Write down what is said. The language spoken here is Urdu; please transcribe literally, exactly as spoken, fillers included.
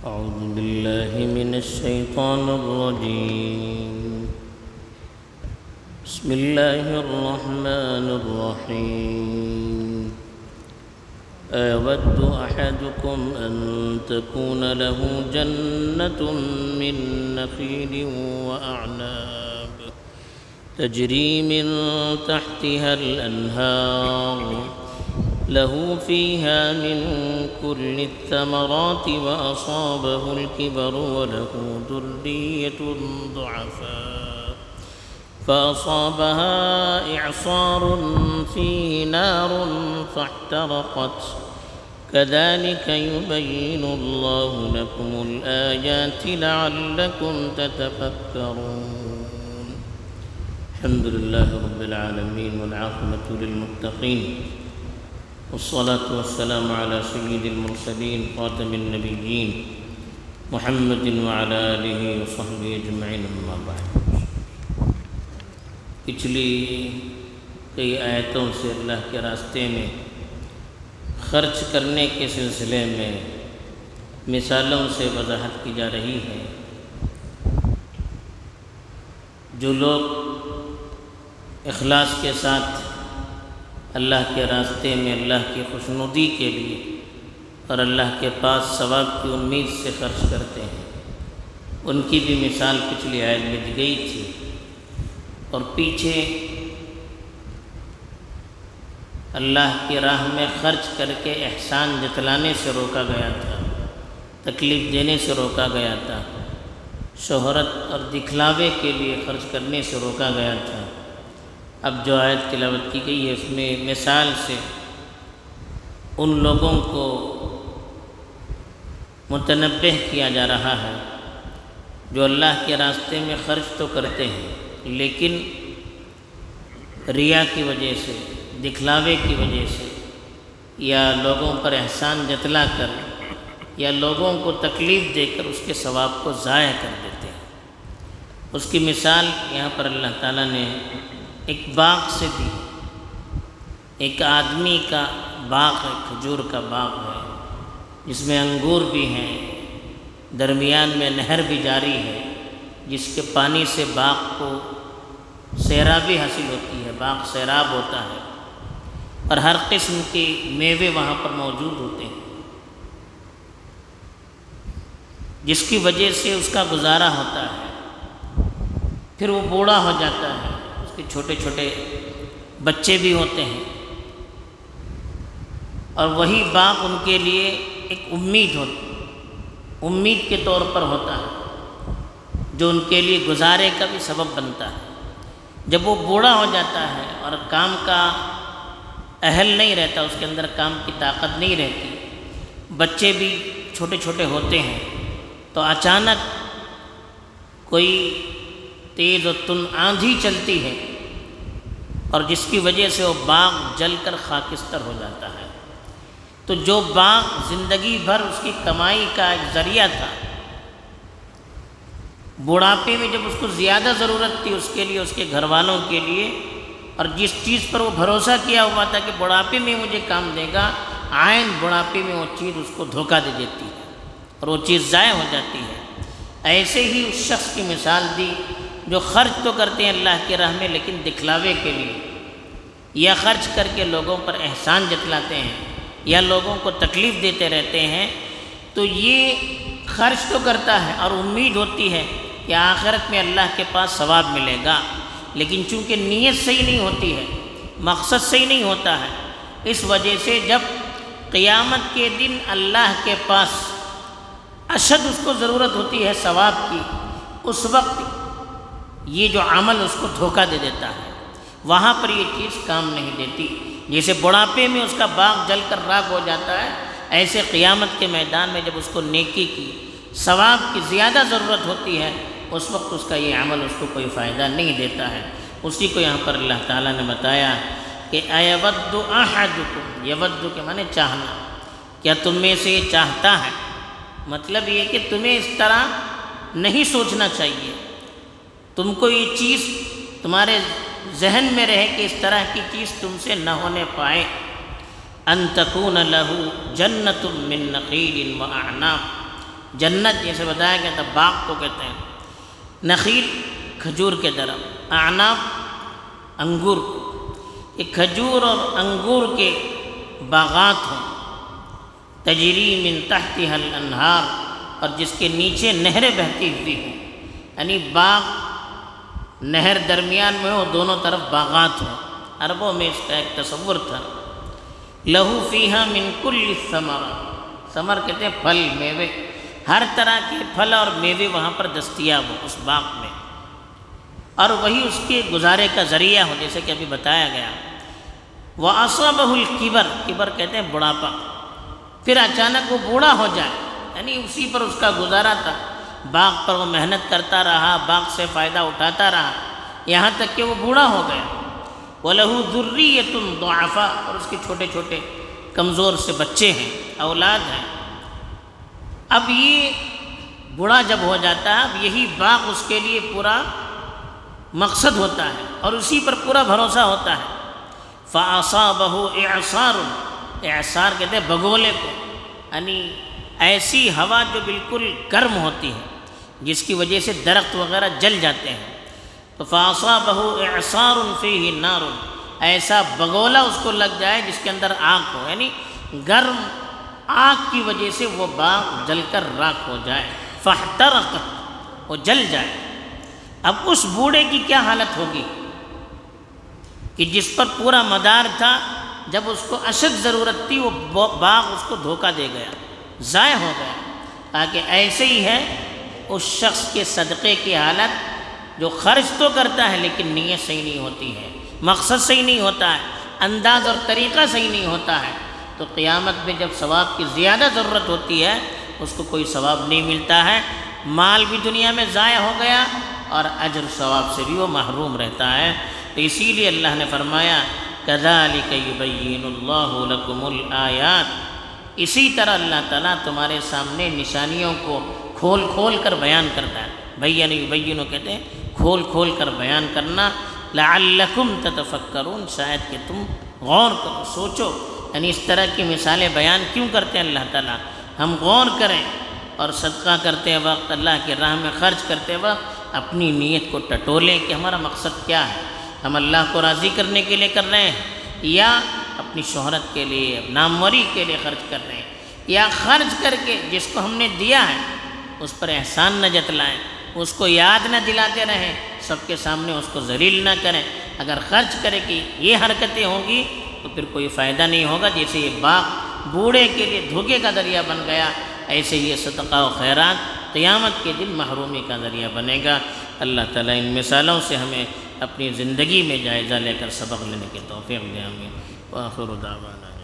أعوذ بالله من الشيطان الرجيم. بسم الله الرحمن الرحيم. أيود أحدكم أن تكون له جنة من نخيل وأعناب تجري من تحتها الأنهار له فيها من كل الثمرات وأصابه الكبر وله ذرية ضعفاء فأصابها إعصار فيه نار فاحترقت كذلك يبين الله لكم الآيات لعلكم تتفكرون. الحمد لله رب العالمين والعاقبة للمتقين والصلاة والسلام على سيد المرسلين خاتم النبيين محمد وعلى آلہ وصحبہ اجمعین اما بعد. پچھلی کئی آیتوں سے اللہ کے راستے میں خرچ کرنے کے سلسلے میں مثالوں سے وضاحت کی جا رہی ہے. جو لوگ اخلاص کے ساتھ اللہ کے راستے میں اللہ کی خوشنودی کے لیے اور اللہ کے پاس ثواب کی امید سے خرچ کرتے ہیں، ان کی بھی مثال پچھلی آیت میں دی گئی تھی. اور پیچھے اللہ کی راہ میں خرچ کر کے احسان جتلانے سے روکا گیا تھا، تکلیف دینے سے روکا گیا تھا، شہرت اور دکھلاوے کے لیے خرچ کرنے سے روکا گیا تھا. اب جو آیت تلاوت کی گئی ہے اس میں مثال سے ان لوگوں کو متنبہ کیا جا رہا ہے جو اللہ کے راستے میں خرچ تو کرتے ہیں لیکن ریا کی وجہ سے، دکھلاوے کی وجہ سے، یا لوگوں پر احسان جتلا کر یا لوگوں کو تکلیف دے کر اس کے ثواب کو ضائع کر دیتے ہیں. اس کی مثال یہاں پر اللہ تعالیٰ نے ایک باغ سے دی. ایک آدمی کا باغ ہے، کھجور کا باغ ہے، جس میں انگور بھی ہیں، درمیان میں نہر بھی جاری ہے جس کے پانی سے باغ کو سیرابی حاصل ہوتی ہے، باغ سیراب ہوتا ہے اور ہر قسم کے میوے وہاں پر موجود ہوتے ہیں، جس کی وجہ سے اس کا گزارا ہوتا ہے. پھر وہ بوڑھا ہو جاتا ہے، اس کے چھوٹے چھوٹے بچے بھی ہوتے ہیں اور وہی باغ ان کے لیے ایک امید ہوتی امید کے طور پر ہوتا ہے جو ان کے لیے گزارے کا بھی سبب بنتا ہے. جب وہ بوڑھا ہو جاتا ہے اور کام کا اہل نہیں رہتا، اس کے اندر کام کی طاقت نہیں رہتی، بچے بھی چھوٹے چھوٹے ہوتے ہیں، تو اچانک کوئی تیز و تند آندھی چلتی ہے اور جس کی وجہ سے وہ باغ جل کر خاکستر ہو جاتا ہے. تو جو باغ زندگی بھر اس کی کمائی کا ایک ذریعہ تھا، بڑھاپے میں جب اس کو زیادہ ضرورت تھی اس کے لیے، اس کے گھر والوں کے لیے، اور جس چیز پر وہ بھروسہ کیا ہوا تھا کہ بڑھاپے میں مجھے کام دے گا، عین بڑھاپے میں وہ چیز اس کو دھوکہ دے دیتی ہے اور وہ چیز ضائع ہو جاتی ہے. ایسے ہی اس شخص کی مثال دی جو خرچ تو کرتے ہیں اللہ کی راہ میں لیکن دکھلاوے کے لیے، یا خرچ کر کے لوگوں پر احسان جتلاتے ہیں یا لوگوں کو تکلیف دیتے رہتے ہیں. تو یہ خرچ تو کرتا ہے اور امید ہوتی ہے کہ آخرت میں اللہ کے پاس ثواب ملے گا، لیکن چونکہ نیت صحیح نہیں ہوتی ہے، مقصد صحیح نہیں ہوتا ہے، اس وجہ سے جب قیامت کے دن اللہ کے پاس اشد اس کو ضرورت ہوتی ہے ثواب کی، اس وقت یہ جو عمل اس کو دھوکہ دے دیتا ہے، وہاں پر یہ چیز کام نہیں دیتی. جیسے بڑھاپے میں اس کا باغ جل کر راکھ ہو جاتا ہے، ایسے قیامت کے میدان میں جب اس کو نیکی کی، ثواب کی زیادہ ضرورت ہوتی ہے، اس وقت اس کا یہ عمل اس کو کوئی فائدہ نہیں دیتا ہے. اسی کو یہاں پر اللہ تعالیٰ نے بتایا کہ ایود احدکم، یود کے معنی چاہنا، کیا تم میں سے یہ چاہتا ہے؟ مطلب یہ کہ تمہیں اس طرح نہیں سوچنا چاہیے، تم کو یہ چیز تمہارے ذہن میں رہے کہ اس طرح کی چیز تم سے نہ ہونے پائے. ان تکون لہ جنت من نخیل و اعناب، جنت جیسے بتایا گیا تھا باغ کو کہتے ہیں، نخیل کھجور کے درخت، اعناب انگور کو، یہ کھجور اور انگور کے باغات ہوں، تجری من تحتها الانہار، اور جس کے نیچے نہریں بہتی ہوئی ہوں، یعنی باغ نہر درمیان میں ہو، دونوں طرف باغات ہوں۔ عربوں میں اس کا ایک تصور تھا، لہو فیہا من کل الثمر، ثمر کہتے ہیں پھل میوے، ہر طرح کے پھل اور میوے وہاں پر دستیاب ہو اس باغ میں، اور وہی اس کے گزارے کا ذریعہ ہو، جیسے کہ ابھی بتایا گیا۔ وَأَصَابَهُ الْكِبَرُ، کبر کہتے ہیں بڑھاپا، پھر اچانک وہ بوڑھا ہو جائے، یعنی اسی پر اس کا گزارا تھا، باغ پر وہ محنت کرتا رہا، باغ سے فائدہ اٹھاتا رہا، یہاں تک کہ وہ بوڑھا ہو گیا۔ وَلَهُ ذُرِّيَّةٌ ضُعَفَاء، اور اس کے چھوٹے چھوٹے کمزور سے بچے ہیں، اولاد ہیں۔ اب یہ بوڑھا جب ہو جاتا ہے، اب یہی باغ اس کے لیے پورا مقصد ہوتا ہے اور اسی پر پورا بھروسہ ہوتا ہے۔ فَأَصَابَهُ إِعْصَارٌ، اعصار کہتے ہیں بگولے کو، یعنی ایسی ہوا جو بالکل گرم ہوتی ہے جس کی وجہ سے درخت وغیرہ جل جاتے ہیں، تو فَأَصَابَهُ إِعْصَارٌ فِيهِ نَارٌ، ایسا بگولا اس کو لگ جائے جس کے اندر آگ ہو، یعنی گرم آگ کی وجہ سے وہ باغ جل کر راکھ ہو جائے، فاحترقت، وہ جل جائے۔ اب اس بوڑھے کی کیا حالت ہوگی کہ جس پر پورا مدار تھا، جب اس کو اشد ضرورت تھی وہ باغ اس کو دھوکہ دے گیا، ضائع ہو گیا۔ تاکہ ایسے ہی ہے اس شخص کے صدقے کی حالت جو خرچ تو کرتا ہے لیکن نیت صحیح نہیں ہوتی ہے، مقصد صحیح نہیں ہوتا ہے، انداز اور طریقہ صحیح نہیں ہوتا ہے، تو قیامت میں جب ثواب کی زیادہ ضرورت ہوتی ہے اس کو کوئی ثواب نہیں ملتا ہے، مال بھی دنیا میں ضائع ہو گیا اور اجر ثواب سے بھی وہ محروم رہتا ہے۔ تو اسی لیے اللہ نے فرمایا كَذَلِكَ يُبَيِّنُ اللَّهُ لَكُمُ الْآيَاتِ، اسی طرح اللہ تعالیٰ تمہارے سامنے نشانیوں کو کھول کھول کر بیان کرتا ہے۔ بین یبین کہتے ہیں کھول کھول کر بیان کرنا، لعلکم تتفکرون، شاید کہ تم غور کرو، سوچو، یعنی اس طرح کی مثالیں بیان کیوں کرتے ہیں اللہ تعالیٰ؟ ہم غور کریں اور صدقہ کرتے وقت، اللہ کی راہ میں خرچ کرتے وقت اپنی نیت کو ٹٹولیں کہ ہمارا مقصد کیا ہے، ہم اللہ کو راضی کرنے کے لیے کر رہے ہیں یا اپنی شہرت کے لیے، ناموری کے لیے خرچ کر رہے ہیں، یا خرچ کر کے جس کو ہم نے دیا ہے اس پر احسان نہ جتلائیں، اس کو یاد نہ دلاتے رہیں، سب کے سامنے اس کو ذلیل نہ کریں۔ اگر خرچ کرے کہ یہ حرکتیں ہوں گی تو پھر کوئی فائدہ نہیں ہوگا، جیسے یہ باغ بوڑھے کے لیے دھوکے کا ذریعہ بن گیا، ایسے یہ صدقہ و خیرات قیامت کے دن محرومی کا ذریعہ بنے گا۔ اللہ تعالیٰ ان مثالوں سے ہمیں اپنی زندگی میں جائزہ لے کر سبق لینے کی توفیق دے، آمین۔ وآخر دعوانا